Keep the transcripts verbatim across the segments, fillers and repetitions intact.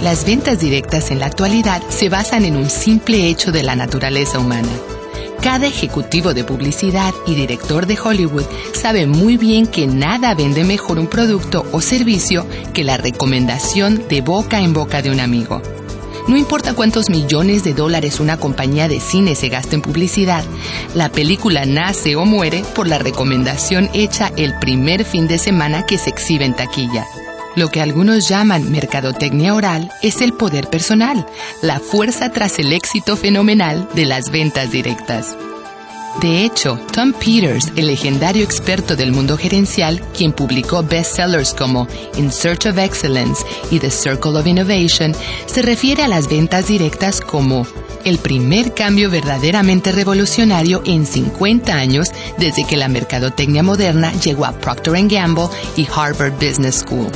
Las ventas directas en la actualidad se basan en un simple hecho de la naturaleza humana. Cada ejecutivo de publicidad y director de Hollywood sabe muy bien que nada vende mejor un producto o servicio que la recomendación de boca en boca de un amigo. No importa cuántos millones de dólares una compañía de cine se gasta en publicidad, la película nace o muere por la recomendación hecha el primer fin de semana que se exhibe en taquilla. Lo que algunos llaman mercadotecnia oral es el poder personal, la fuerza tras el éxito fenomenal de las ventas directas. De hecho, Tom Peters, el legendario experto del mundo gerencial, quien publicó bestsellers como In Search of Excellence y The Circle of Innovation, se refiere a las ventas directas como el primer cambio verdaderamente revolucionario en cincuenta años desde que la mercadotecnia moderna llegó a Procter and Gamble y Harvard Business School.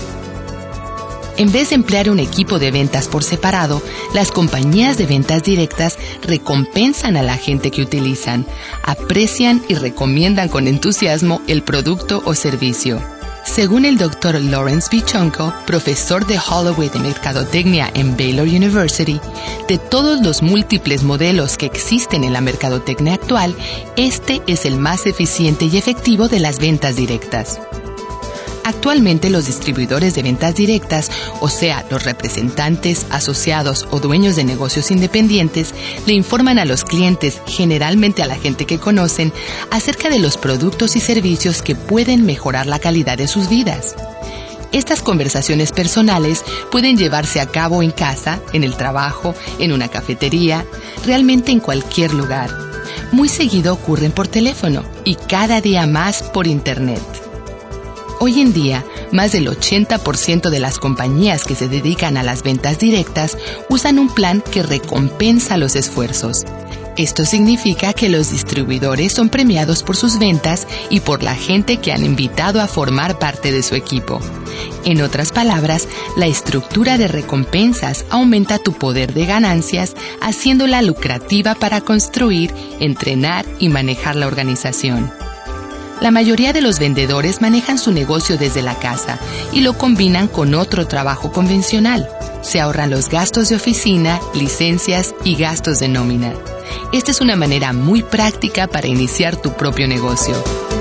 En vez de emplear un equipo de ventas por separado, las compañías de ventas directas recompensan a la gente que utilizan, aprecian y recomiendan con entusiasmo el producto o servicio. Según el doctor Lawrence Bichonko, profesor de Holloway de Mercadotecnia en Baylor University, de todos los múltiples modelos que existen en la mercadotecnia actual, este es el más eficiente y efectivo de las ventas directas. Actualmente los distribuidores de ventas directas, o sea, los representantes, asociados o dueños de negocios independientes, le informan a los clientes, generalmente a la gente que conocen, acerca de los productos y servicios que pueden mejorar la calidad de sus vidas. Estas conversaciones personales pueden llevarse a cabo en casa, en el trabajo, en una cafetería, realmente en cualquier lugar. Muy seguido ocurren por teléfono y cada día más por Internet. Hoy en día, más del ochenta por ciento de las compañías que se dedican a las ventas directas usan un plan que recompensa los esfuerzos. Esto significa que los distribuidores son premiados por sus ventas y por la gente que han invitado a formar parte de su equipo. En otras palabras, la estructura de recompensas aumenta tu poder de ganancias, haciéndola lucrativa para construir, entrenar y manejar la organización. La mayoría de los vendedores manejan su negocio desde la casa y lo combinan con otro trabajo convencional. Se ahorran los gastos de oficina, licencias y gastos de nómina. Esta es una manera muy práctica para iniciar tu propio negocio.